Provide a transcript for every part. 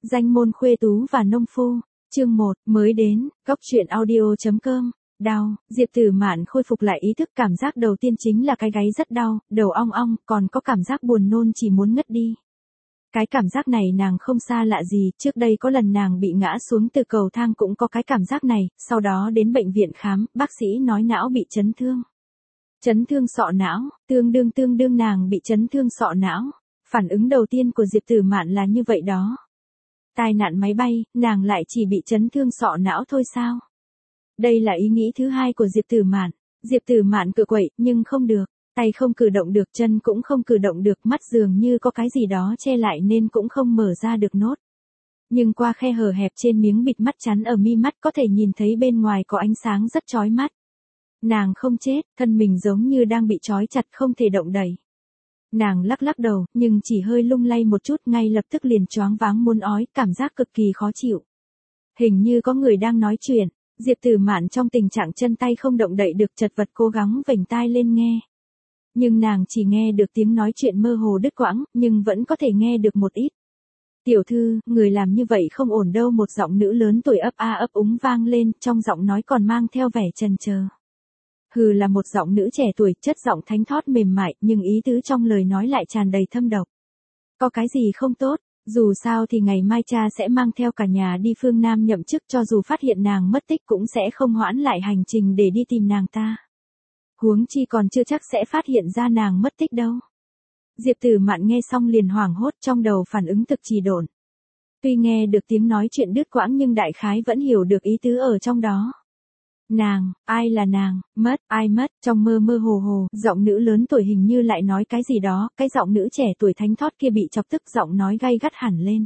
Danh môn khuê tú và nông phu, chương 1, mới đến, góc truyện audio.com, đau, Diệp Tử Mạn khôi phục lại ý thức, cảm giác đầu tiên chính là cái gáy rất đau, đầu ong ong, còn có cảm giác buồn nôn chỉ muốn ngất đi. Cái cảm giác này nàng không xa lạ gì, trước đây có lần nàng bị ngã xuống từ cầu thang cũng có cái cảm giác này, sau đó đến bệnh viện khám, bác sĩ nói não bị chấn thương. Chấn thương sọ não, tương đương nàng bị chấn thương sọ não. Phản ứng đầu tiên của Diệp Tử Mạn là như vậy đó. Tai nạn máy bay, nàng lại chỉ bị chấn thương sọ não thôi sao? Đây là ý nghĩ thứ hai của Diệp Tử Mạn. Diệp Tử Mạn cựa quậy, nhưng không được. Tay không cử động được, chân cũng không cử động được, mắt dường như có cái gì đó che lại nên cũng không mở ra được nốt. Nhưng qua khe hở hẹp trên miếng bịt mắt chắn ở mi mắt có thể nhìn thấy bên ngoài có ánh sáng rất chói mắt. Nàng không chết, thân mình giống như đang bị trói chặt không thể động đậy. Nàng lắc đầu, nhưng chỉ hơi lung lay một chút ngay lập tức liền choáng váng muốn ói, cảm giác cực kỳ khó chịu. Hình như có người đang nói chuyện, Diệp Tử Mạn trong tình trạng chân tay không động đậy được, chật vật cố gắng vểnh tai lên nghe. Nhưng nàng chỉ nghe được tiếng nói chuyện mơ hồ đứt quãng, nhưng vẫn có thể nghe được một ít. Tiểu thư, người làm như vậy không ổn đâu, một giọng nữ lớn tuổi ấp a ấp úng vang lên, trong giọng nói còn mang theo vẻ chần chờ. Hừ, là một giọng nữ trẻ tuổi, chất giọng thánh thót mềm mại, nhưng ý tứ trong lời nói lại tràn đầy thâm độc. Có cái gì không tốt, dù sao thì ngày mai cha sẽ mang theo cả nhà đi phương Nam nhậm chức, cho dù phát hiện nàng mất tích cũng sẽ không hoãn lại hành trình để đi tìm nàng ta. Huống chi còn chưa chắc sẽ phát hiện ra nàng mất tích đâu. Diệp Tử Mạn nghe xong liền hoảng hốt, trong đầu phản ứng thực trì độn. Tuy nghe được tiếng nói chuyện đứt quãng nhưng đại khái vẫn hiểu được ý tứ ở trong đó. Nàng, ai là nàng, mất, ai mất, trong mơ mơ hồ hồ, giọng nữ lớn tuổi hình như lại nói cái gì đó, cái giọng nữ trẻ tuổi thánh thót kia bị chọc tức, giọng nói gay gắt hẳn lên.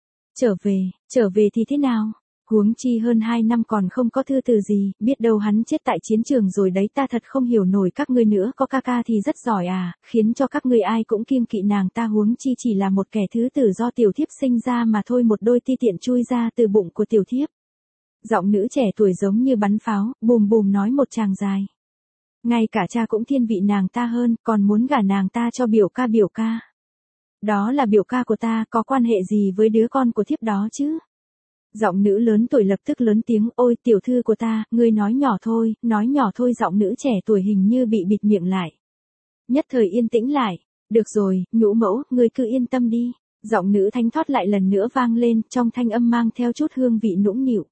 Trở về thì thế nào? Huống chi hơn 2 năm còn không có thư từ gì, biết đâu hắn chết tại chiến trường rồi đấy, ta thật không hiểu nổi các ngươi nữa, có ca ca thì rất giỏi à, khiến cho các ngươi ai cũng kiêng kỵ nàng ta, huống chi chỉ là một kẻ thứ tử do tiểu thiếp sinh ra mà thôi, một đôi ti tiện chui ra từ bụng của tiểu thiếp. Giọng nữ trẻ tuổi giống như bắn pháo, bùm bùm nói một tràng dài. Ngay cả cha cũng thiên vị nàng ta hơn, còn muốn gả nàng ta cho biểu ca. Đó là biểu ca của ta, có quan hệ gì với đứa con của thiếp đó chứ? Giọng nữ lớn tuổi lập tức lớn tiếng, ôi tiểu thư của ta, ngươi nói nhỏ thôi, giọng nữ trẻ tuổi hình như bị bịt miệng lại. Nhất thời yên tĩnh lại, được rồi, nhũ mẫu, ngươi cứ yên tâm đi. Giọng nữ thánh thót lại lần nữa vang lên, trong thanh âm mang theo chút hương vị nũng nịu.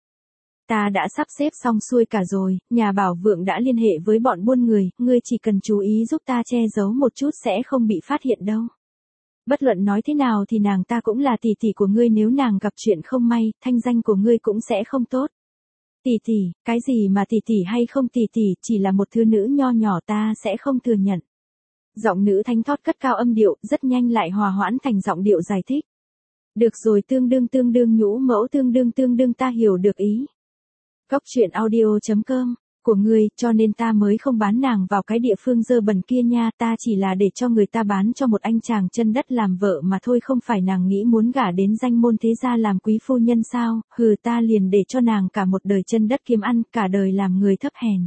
Ta đã sắp xếp xong xuôi cả rồi, nhà bảo vượng đã liên hệ với bọn buôn người, ngươi chỉ cần chú ý giúp ta che giấu một chút sẽ không bị phát hiện đâu. Bất luận nói thế nào thì nàng ta cũng là tỷ tỷ của ngươi, nếu nàng gặp chuyện không may, thanh danh của ngươi cũng sẽ không tốt. Tỷ tỷ, cái gì mà tỷ tỷ hay không tỷ tỷ, chỉ là một thứ nữ nho nhỏ, ta sẽ không thừa nhận. Giọng nữ thánh thót cất cao âm điệu, rất nhanh lại hòa hoãn thành giọng điệu giải thích. Được rồi, tương đương nhũ mẫu, tương đương ta hiểu được ý. Góc truyện audio.com, của ngươi, cho nên ta mới không bán nàng vào cái địa phương dơ bẩn kia nha, ta chỉ là để cho người ta bán cho một anh chàng chân đất làm vợ mà thôi, không phải nàng nghĩ muốn gả đến danh môn thế gia làm quý phu nhân sao, hừ, ta liền để cho nàng cả một đời chân đất kiếm ăn, cả đời làm người thấp hèn.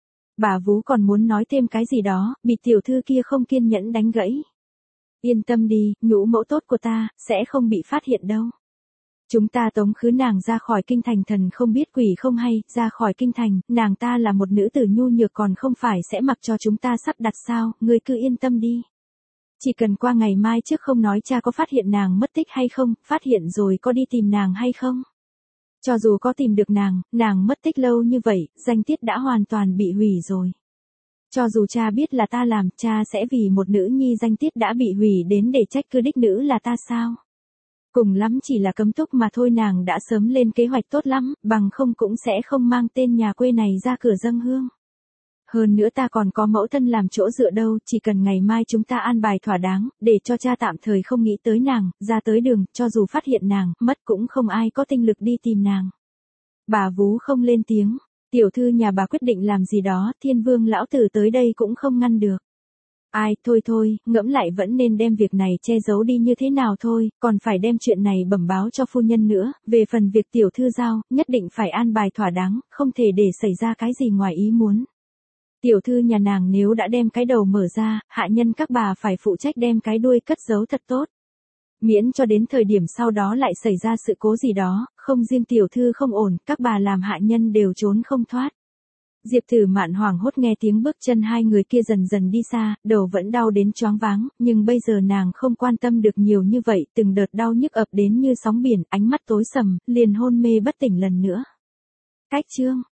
Bà vú còn muốn nói thêm cái gì đó, bị tiểu thư kia không kiên nhẫn đánh gãy. Yên tâm đi, nhũ mẫu tốt của ta, sẽ không bị phát hiện đâu. Chúng ta tống khứ nàng ra khỏi kinh thành, thần không biết quỷ không hay, ra khỏi kinh thành, nàng ta là một nữ tử nhu nhược còn không phải sẽ mặc cho chúng ta sắp đặt sao, ngươi cứ yên tâm đi. Chỉ cần qua ngày mai trước không nói cha có phát hiện nàng mất tích hay không, phát hiện rồi có đi tìm nàng hay không. Cho dù có tìm được nàng mất tích lâu như vậy, danh tiết đã hoàn toàn bị hủy rồi. Cho dù cha biết là ta làm, cha sẽ vì một nữ nhi danh tiết đã bị hủy đến để trách cứ đích nữ là ta sao? Cùng lắm chỉ là cấm túc mà thôi, nàng đã sớm lên kế hoạch tốt lắm, bằng không cũng sẽ không mang tên nhà quê này ra cửa dâng hương. Hơn nữa ta còn có mẫu thân làm chỗ dựa đâu, chỉ cần ngày mai chúng ta an bài thỏa đáng, để cho cha tạm thời không nghĩ tới nàng, ra tới đường, cho dù phát hiện nàng, mất cũng không ai có tinh lực đi tìm nàng. Bà vú không lên tiếng, tiểu thư nhà bà quyết định làm gì đó, Thiên Vương lão tử tới đây cũng không ngăn được. Ai, thôi, ngẫm lại vẫn nên đem việc này che giấu đi như thế nào thôi, còn phải đem chuyện này bẩm báo cho phu nhân nữa, về phần việc tiểu thư giao, nhất định phải an bài thỏa đáng, không thể để xảy ra cái gì ngoài ý muốn. Tiểu thư nhà nàng nếu đã đem cái đầu mở ra, hạ nhân các bà phải phụ trách đem cái đuôi cất giấu thật tốt. Miễn cho đến thời điểm sau đó lại xảy ra sự cố gì đó, không riêng tiểu thư không ổn, các bà làm hạ nhân đều trốn không thoát. Diệp Tử Mạn hoảng hốt nghe tiếng bước chân hai người kia dần dần đi xa, đầu vẫn đau đến choáng váng, nhưng bây giờ nàng không quan tâm được nhiều như vậy, từng đợt đau nhức ập đến như sóng biển, ánh mắt tối sầm, liền hôn mê bất tỉnh lần nữa. Cách chương